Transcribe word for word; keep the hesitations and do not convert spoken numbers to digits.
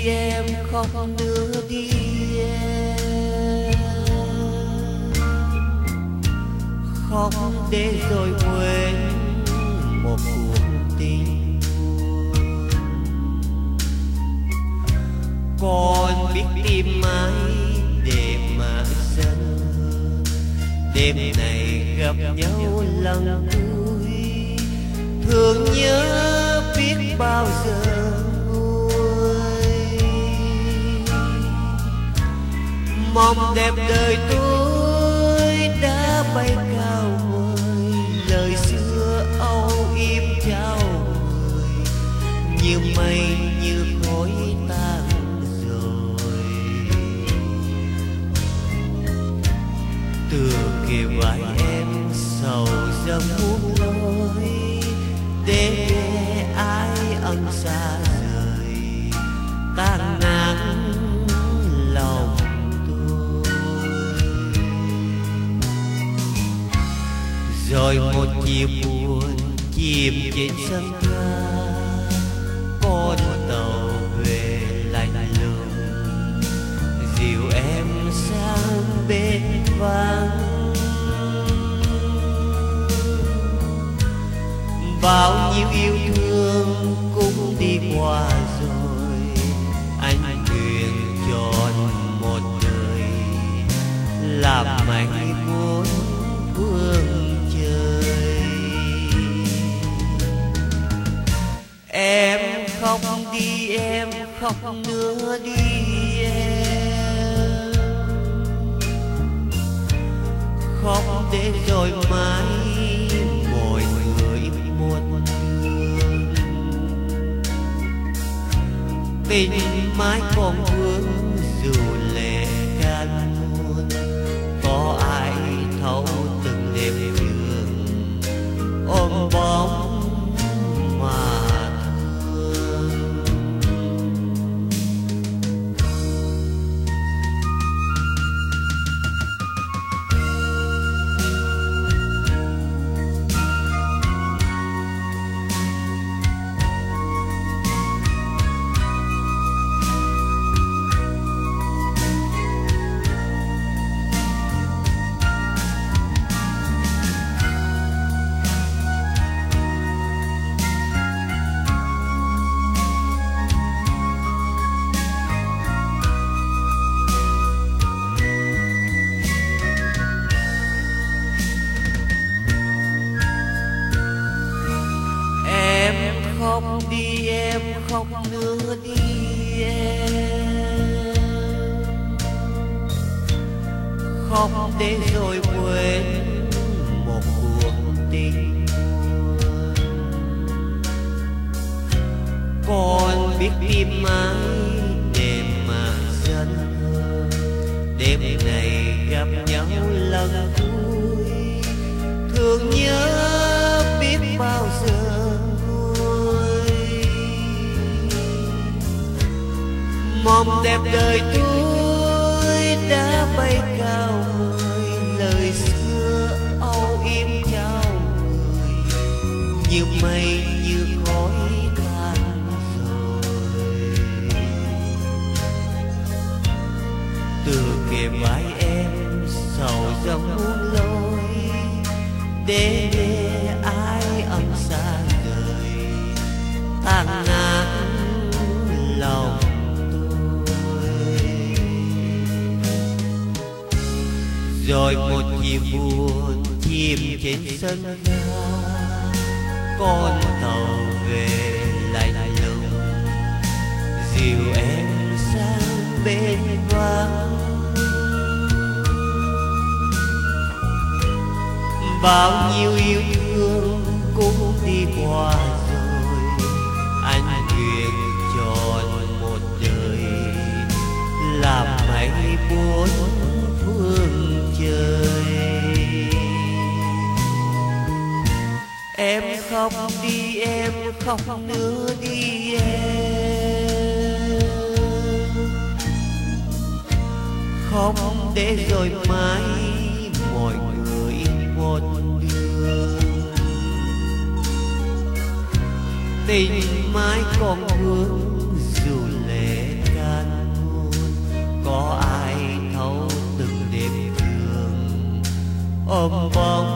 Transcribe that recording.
em, khóc nữa đi em. Khóc để rồi quên một cuộc tình. Con biết tìm mãi để mà dân đêm này gặp nhau lần cuối, thương nhớ biết bao giờ nguôi. Mong đẹp đời tôi đã bay cao vời, lời xưa âu yếm trao người như mây như khói tan rồi. Từ kề vai em sầu dâng muốn lối, để ai ân xa rời tan nát lòng tôi. Rồi một chiều buồn chìm trên sân ga, con tàu về lạnh lùng dìu em sang bên vắng. Bao nhiêu yêu thương cũng đi qua rồi, anh nguyện chọn một đời làm mảnh muốn phương trời. Em khóc đi em, khóc nữa đi em. Khóc để rồi mãi mọi người một đường, tình mãi còn vương dù lệ can muôn. Có ai thấu từng đêm trường ôm bóng mà thương. Khóc đi em, khóc nữa đi em. Khóc để rồi quên một cuộc tình. Con biết tìm mãi để mà dân hương đêm này gặp nhau lần cuối, thương nhớ biết bao giờ. Mong đẹp đời tôi đã bay cao vời, lời xưa âu yếm trao người như mây như khói tan rồi. Từ kề vai em sầu dâng muốn lối, để ai ân xa rời tan nát lòng. Rồi một chiều buồn chìm trên sân ga, con tàu về lạnh lùng dìu em sang bên vắng. Bao nhiêu yêu thương cũng đi qua rồi, anh nguyện chọn một đời làm mãi bốn phương trời. Em khóc đi em, khóc nữa đi em. Khóc để rồi mãi mọi người một đường, tình mãi còn vương dù lệ ca ôm bóng